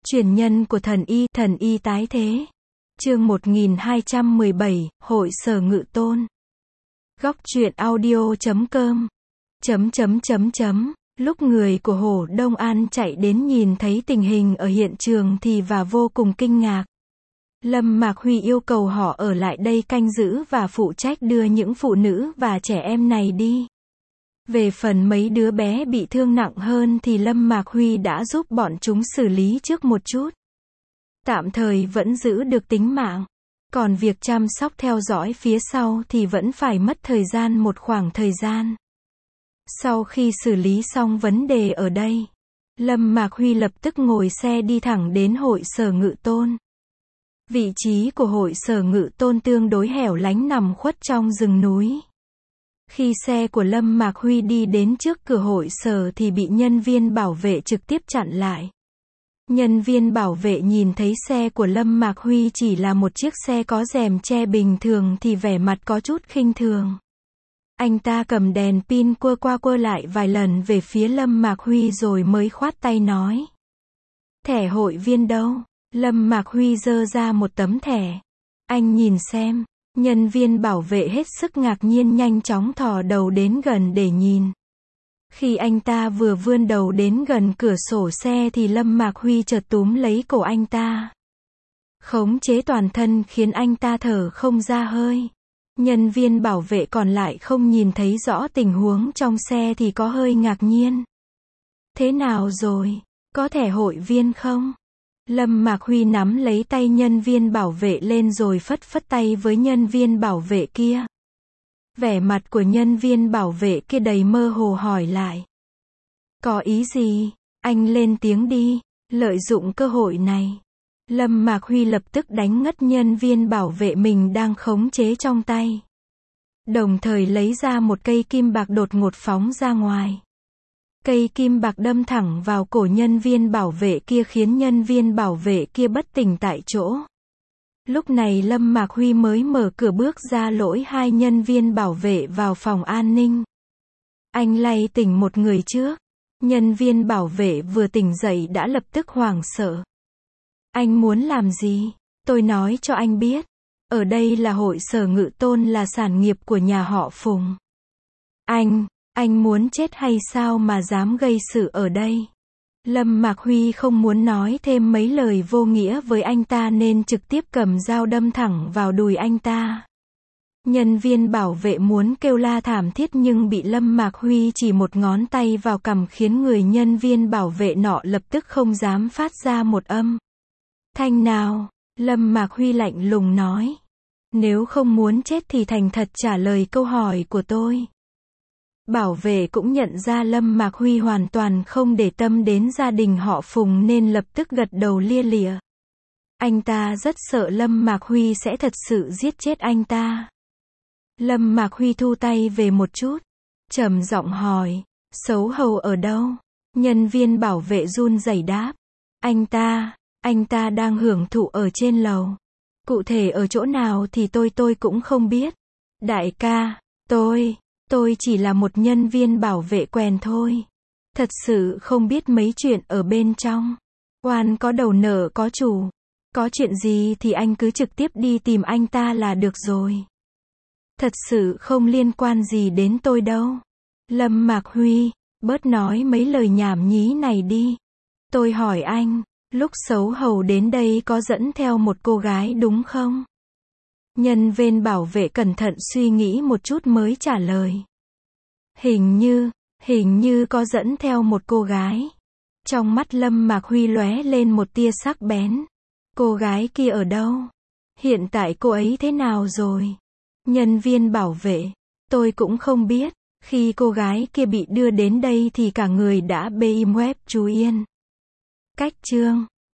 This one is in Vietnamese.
Truyền nhân của thần y tái thế. Chương 1217, Hội Sở Ngự Tôn. Góc truyện audio.com. Lúc người của Hổ Đông An chạy đến nhìn thấy tình hình ở hiện trường thì vô cùng kinh ngạc. Lâm Mạc Huy yêu cầu họ ở lại đây canh giữ và phụ trách đưa những phụ nữ và trẻ em này đi. Về phần mấy đứa bé bị thương nặng hơn thì Lâm Mạc Huy đã giúp bọn chúng xử lý trước một chút. Tạm thời vẫn giữ được tính mạng. Còn việc chăm sóc theo dõi phía sau thì vẫn phải mất thời gian một khoảng thời gian. Sau khi xử lý xong vấn đề ở đây, Lâm Mạc Huy lập tức ngồi xe đi thẳng đến Hội Sở Ngự Tôn. Vị trí của Hội Sở Ngự Tôn tương đối hẻo lánh nằm khuất trong rừng núi. Khi xe của Lâm Mạc Huy đi đến trước cửa hội sở thì bị nhân viên bảo vệ trực tiếp chặn lại. Nhân viên bảo vệ nhìn thấy xe của Lâm Mạc Huy chỉ là một chiếc xe có rèm che bình thường thì vẻ mặt có chút khinh thường. Anh ta cầm đèn pin quơ qua quơ lại vài lần về phía Lâm Mạc Huy rồi mới khoát tay nói. Thẻ hội viên đâu? Lâm Mạc Huy giơ ra một tấm thẻ. Anh nhìn xem. Nhân viên bảo vệ hết sức ngạc nhiên nhanh chóng thò đầu đến gần để nhìn. Khi anh ta vừa vươn đầu đến gần cửa sổ xe thì Lâm Mạc Huy chợt túm lấy cổ anh ta. Khống chế toàn thân khiến anh ta thở không ra hơi. Nhân viên bảo vệ còn lại không nhìn thấy rõ tình huống trong xe thì có hơi ngạc nhiên. Thế nào rồi? Có thẻ hội viên không? Lâm Mạc Huy nắm lấy tay nhân viên bảo vệ lên rồi phất phất tay với nhân viên bảo vệ kia. Vẻ mặt của nhân viên bảo vệ kia đầy mơ hồ hỏi lại. Có ý gì? Anh lên tiếng đi. Lợi dụng cơ hội này, Lâm Mạc Huy lập tức đánh ngất nhân viên bảo vệ mình đang khống chế trong tay. Đồng thời lấy ra một cây kim bạc đột ngột phóng ra ngoài. Cây kim bạc đâm thẳng vào cổ nhân viên bảo vệ kia khiến nhân viên bảo vệ kia bất tỉnh tại chỗ. Lúc này Lâm Mạc Huy mới mở cửa bước ra lỗi hai nhân viên bảo vệ vào phòng an ninh. Anh lay tỉnh một người trước. Nhân viên bảo vệ vừa tỉnh dậy đã lập tức hoảng sợ. Anh muốn làm gì? Tôi nói cho anh biết. Ở đây là Hội Sở Ngự Tôn là sản nghiệp của nhà họ Phùng. Anh muốn chết hay sao mà dám gây sự ở đây? Lâm Mạc Huy không muốn nói thêm mấy lời vô nghĩa với anh ta nên trực tiếp cầm dao đâm thẳng vào đùi anh ta. Nhân viên bảo vệ muốn kêu la thảm thiết nhưng bị Lâm Mạc Huy chỉ một ngón tay vào cằm khiến người nhân viên bảo vệ nọ lập tức không dám phát ra một âm thanh nào. Lâm Mạc Huy lạnh lùng nói. Nếu không muốn chết thì thành thật trả lời câu hỏi của tôi. Bảo vệ cũng nhận ra Lâm Mạc Huy hoàn toàn không để tâm đến gia đình họ Phùng nên lập tức gật đầu lia lịa. Anh ta rất sợ Lâm Mạc Huy sẽ thật sự giết chết anh ta. Lâm Mạc Huy thu tay về một chút, trầm giọng hỏi, xấu hầu ở đâu? Nhân viên bảo vệ run rẩy đáp, anh ta đang hưởng thụ ở trên lầu. Cụ thể ở chỗ nào thì tôi cũng không biết. Đại ca, tôi chỉ là một nhân viên bảo vệ quèn thôi. Thật sự không biết mấy chuyện ở bên trong. Oan có đầu nợ có chủ. Có chuyện gì thì anh cứ trực tiếp đi tìm anh ta là được rồi. Thật sự không liên quan gì đến tôi đâu. Lâm Mạc Huy, bớt nói mấy lời nhảm nhí này đi. Tôi hỏi anh, lúc xấu hầu đến đây có dẫn theo một cô gái đúng không? Nhân viên bảo vệ cẩn thận suy nghĩ một chút mới trả lời. Hình như có dẫn theo một cô gái. Trong mắt Lâm Mạc Huy lóe lên một tia sắc bén. Cô gái kia ở đâu? Hiện tại cô ấy thế nào rồi? Nhân viên bảo vệ, tôi cũng không biết. Khi cô gái kia bị đưa đến đây thì cả người đã bê im web chú yên. Cách chương